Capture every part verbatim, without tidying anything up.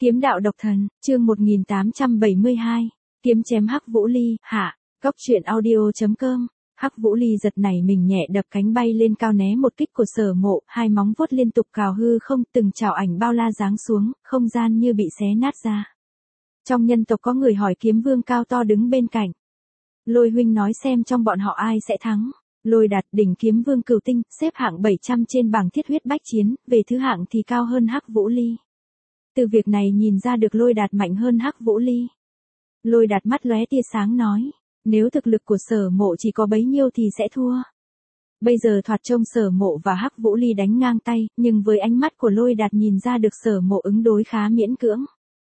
Kiếm đạo độc thần, chương một nghìn tám trăm bảy mươi hai, kiếm chém Hắc Vũ Ly, hạ, góc truyện audio chấm com. Hắc Vũ Ly giật nảy mình nhẹ đập cánh bay lên cao né một kích của Sở Mộ, hai móng vuốt liên tục cào hư không, từng chảo ảnh bao la giáng xuống, không gian như bị xé nát ra. Trong nhân tộc có người hỏi kiếm vương cao to đứng bên cạnh. Lôi huynh nói xem trong bọn họ ai sẽ thắng. Lôi Đạt, đỉnh kiếm vương cửu tinh, xếp hạng bảy trăm trên bảng thiết huyết bách chiến, về thứ hạng thì cao hơn Hắc Vũ Ly. Từ việc này nhìn ra được Lôi Đạt mạnh hơn Hắc Vũ Ly. Lôi Đạt mắt lóe tia sáng nói, nếu thực lực của Sở Mộ chỉ có bấy nhiêu thì sẽ thua. Bây giờ thoạt trông Sở Mộ và Hắc Vũ Ly đánh ngang tay, nhưng với ánh mắt của Lôi Đạt nhìn ra được Sở Mộ ứng đối khá miễn cưỡng.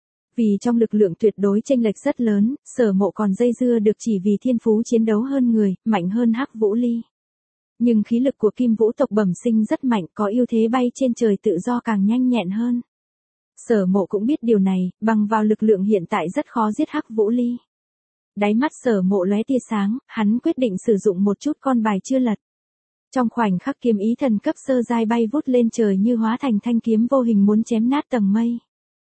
Vì trong lực lượng tuyệt đối chênh lệch rất lớn, Sở Mộ còn dây dưa được chỉ vì thiên phú chiến đấu hơn người, mạnh hơn Hắc Vũ Ly. Nhưng khí lực của Kim Vũ tộc bẩm sinh rất mạnh, có ưu thế bay trên trời tự do càng nhanh nhẹn hơn. Sở Mộ cũng biết điều này, bằng vào lực lượng hiện tại rất khó giết Hắc Vũ Ly. Đáy mắt Sở Mộ lóe tia sáng, hắn quyết định sử dụng một chút con bài chưa lật. Trong khoảnh khắc kiếm ý thần cấp sơ giai bay vút lên trời như hóa thành thanh kiếm vô hình muốn chém nát tầng mây.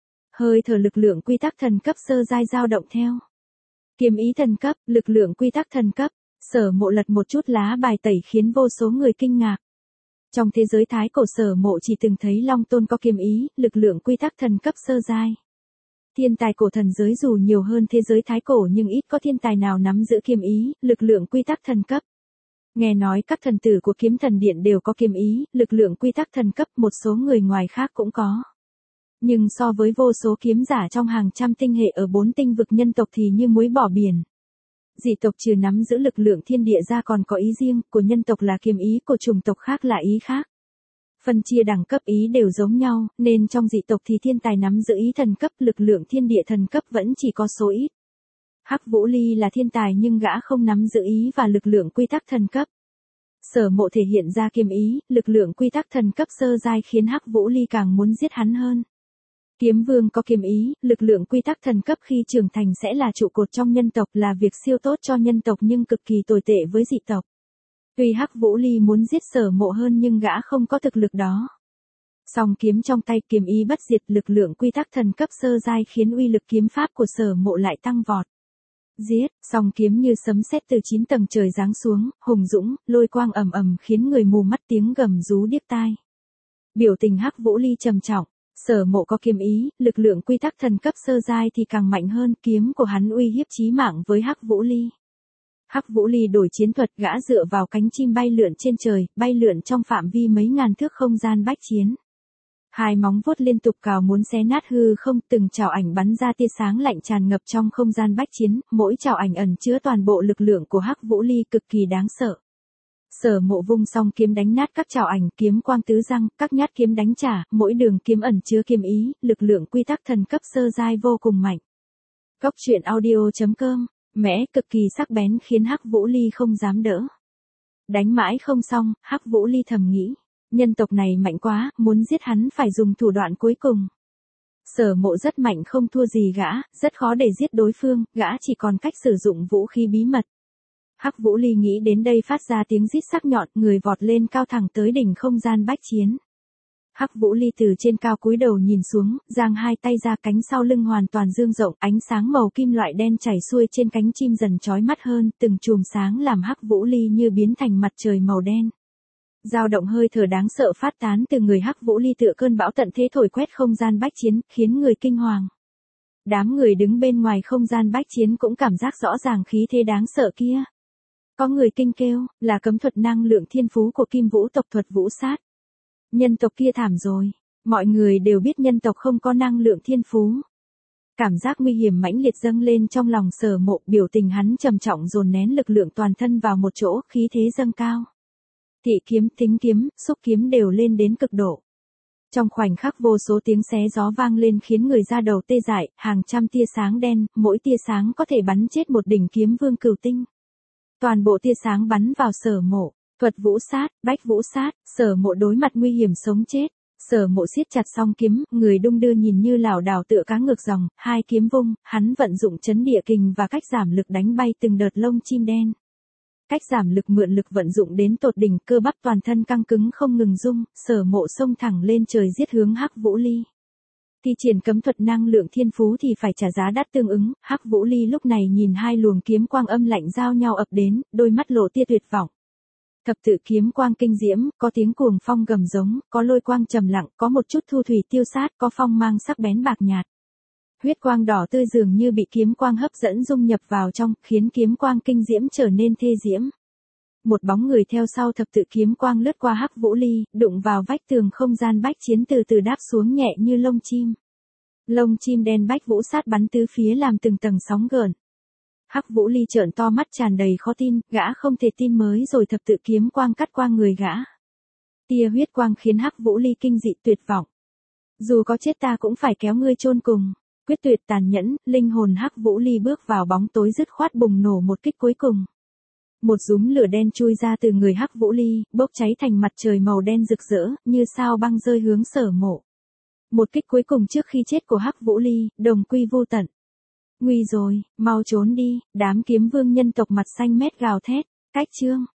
Hơi thở lực lượng quy tắc thần cấp sơ giai dao động theo. Kiếm ý thần cấp, lực lượng quy tắc thần cấp, Sở Mộ lật một chút lá bài tẩy khiến vô số người kinh ngạc. Trong thế giới thái cổ Sở Mộ chỉ từng thấy Long Tôn có kiếm ý, lực lượng quy tắc thần cấp sơ giai. Thiên tài cổ thần giới dù nhiều hơn thế giới thái cổ nhưng ít có thiên tài nào nắm giữ kiếm ý, lực lượng quy tắc thần cấp. Nghe nói các thần tử của kiếm thần điện đều có kiếm ý, lực lượng quy tắc thần cấp, một số người ngoài khác cũng có. Nhưng so với vô số kiếm giả trong hàng trăm tinh hệ ở bốn tinh vực nhân tộc thì như muối bỏ biển. Dị tộc trừ nắm giữ lực lượng thiên địa ra còn có ý riêng, của nhân tộc là kiếm ý, của chủng tộc khác là ý khác. Phân chia đẳng cấp ý đều giống nhau, nên trong dị tộc thì thiên tài nắm giữ ý thần cấp, lực lượng thiên địa thần cấp vẫn chỉ có số ít. Hắc Vũ Ly là thiên tài nhưng gã không nắm giữ ý và lực lượng quy tắc thần cấp. Sở Mộ thể hiện ra kiếm ý, lực lượng quy tắc thần cấp sơ giai khiến Hắc Vũ Ly càng muốn giết hắn hơn. Kiếm vương có kiếm ý, lực lượng quy tắc thần cấp khi trưởng thành sẽ là trụ cột trong nhân tộc, là việc siêu tốt cho nhân tộc nhưng cực kỳ tồi tệ với dị tộc. Tuy Hắc Vũ Ly muốn giết Sở Mộ hơn nhưng gã không có thực lực đó. Song kiếm trong tay, kiếm ý bất diệt, lực lượng quy tắc thần cấp sơ giai khiến uy lực kiếm pháp của Sở Mộ lại tăng vọt. Giết, song kiếm như sấm sét từ chín tầng trời giáng xuống, hùng dũng, lôi quang ầm ầm khiến người mù mắt, tiếng gầm rú điếc tai. Biểu tình Hắc Vũ Ly trầm trọng. Sở Mộ có kiếm ý, lực lượng quy tắc thần cấp sơ giai thì càng mạnh hơn, kiếm của hắn uy hiếp chí mạng với Hắc Vũ Ly. Hắc Vũ Ly đổi chiến thuật, gã dựa vào cánh chim bay lượn trên trời, bay lượn trong phạm vi mấy ngàn thước không gian bách chiến. Hai móng vuốt liên tục cào muốn xé nát hư không, từng chảo ảnh bắn ra tia sáng lạnh tràn ngập trong không gian bách chiến, mỗi chảo ảnh ẩn chứa toàn bộ lực lượng của Hắc Vũ Ly cực kỳ đáng sợ. Sở Mộ vung song kiếm đánh nát các chảo ảnh, kiếm quang tứ răng, các nhát kiếm đánh trả, mỗi đường kiếm ẩn chứa kiếm ý, lực lượng quy tắc thần cấp sơ giai vô cùng mạnh. Góc truyện audio chấm com, mẽ cực kỳ sắc bén khiến Hắc Vũ Ly không dám đỡ. Đánh mãi không xong, Hắc Vũ Ly thầm nghĩ, nhân tộc này mạnh quá, muốn giết hắn phải dùng thủ đoạn cuối cùng. Sở Mộ rất mạnh không thua gì gã, rất khó để giết đối phương, gã chỉ còn cách sử dụng vũ khí bí mật. Hắc Vũ Ly nghĩ đến đây phát ra tiếng rít sắc nhọn, người vọt lên cao thẳng tới đỉnh không gian bách chiến. Hắc Vũ Ly từ trên cao cúi đầu nhìn xuống, giang hai tay ra, cánh sau lưng hoàn toàn dương rộng, ánh sáng màu kim loại đen chảy xuôi trên cánh chim dần chói mắt hơn, từng chùm sáng làm Hắc Vũ Ly như biến thành mặt trời màu đen. Dao động hơi thở đáng sợ phát tán từ người Hắc Vũ Ly tựa cơn bão tận thế thổi quét không gian bách chiến, khiến người kinh hoàng. Đám người đứng bên ngoài không gian bách chiến cũng cảm giác rõ ràng khí thế đáng sợ kia. Có người kinh kêu, là cấm thuật năng lượng thiên phú của Kim Vũ tộc, thuật vũ sát. Nhân tộc kia thảm rồi. Mọi người đều biết nhân tộc không có năng lượng thiên phú. Cảm giác nguy hiểm mãnh liệt dâng lên trong lòng Sở Mộ, biểu tình hắn trầm trọng dồn nén lực lượng toàn thân vào một chỗ, khí thế dâng cao. Thị kiếm, thính kiếm, xúc kiếm đều lên đến cực độ. Trong khoảnh khắc vô số tiếng xé gió vang lên khiến người ra đầu tê dại, hàng trăm tia sáng đen, mỗi tia sáng có thể bắn chết một đỉnh kiếm vương cửu tinh. Toàn bộ tia sáng bắn vào Sở Mộ, thuật vũ sát, bách vũ sát, Sở Mộ đối mặt nguy hiểm sống chết. Sở Mộ siết chặt song kiếm, người đung đưa nhìn như lảo đảo tựa cá ngược dòng, hai kiếm vung, hắn vận dụng chấn địa kình và cách giảm lực đánh bay từng đợt lông chim đen. Cách giảm lực mượn lực vận dụng đến tột đỉnh, cơ bắp toàn thân căng cứng không ngừng rung, Sở Mộ xông thẳng lên trời giết hướng Hắc Vũ Ly. Thi triển cấm thuật năng lượng thiên phú thì phải trả giá đắt tương ứng, Hắc Vũ Ly lúc này nhìn hai luồng kiếm quang âm lạnh giao nhau ập đến, đôi mắt lộ tia tuyệt vọng. Thập tự kiếm quang kinh diễm, có tiếng cuồng phong gầm giống, có lôi quang trầm lặng, có một chút thu thủy tiêu sát, có phong mang sắc bén bạc nhạt. Huyết quang đỏ tươi dường như bị kiếm quang hấp dẫn dung nhập vào trong, khiến kiếm quang kinh diễm trở nên thê diễm. Một bóng người theo sau thập tự kiếm quang lướt qua Hắc Vũ Ly, đụng vào vách tường không gian bách chiến từ từ đáp xuống nhẹ như lông chim. Lông chim đen bách vũ sát bắn tứ phía làm từng tầng sóng gợn. Hắc Vũ Ly trợn to mắt tràn đầy khó tin, gã không thể tin mới rồi thập tự kiếm quang cắt qua người gã. Tia huyết quang khiến Hắc Vũ Ly kinh dị tuyệt vọng. Dù có chết ta cũng phải kéo ngươi chôn cùng. Quyết tuyệt tàn nhẫn, linh hồn Hắc Vũ Ly bước vào bóng tối dứt khoát bùng nổ một kích cuối cùng. Một dúm lửa đen chui ra từ người Hắc Vũ Ly, bốc cháy thành mặt trời màu đen rực rỡ, như sao băng rơi hướng Sở Mộ. Một kích cuối cùng trước khi chết của Hắc Vũ Ly, đồng quy vô tận. Nguy rồi, mau trốn đi, đám kiếm vương nhân tộc mặt xanh mét gào thét, cách chương.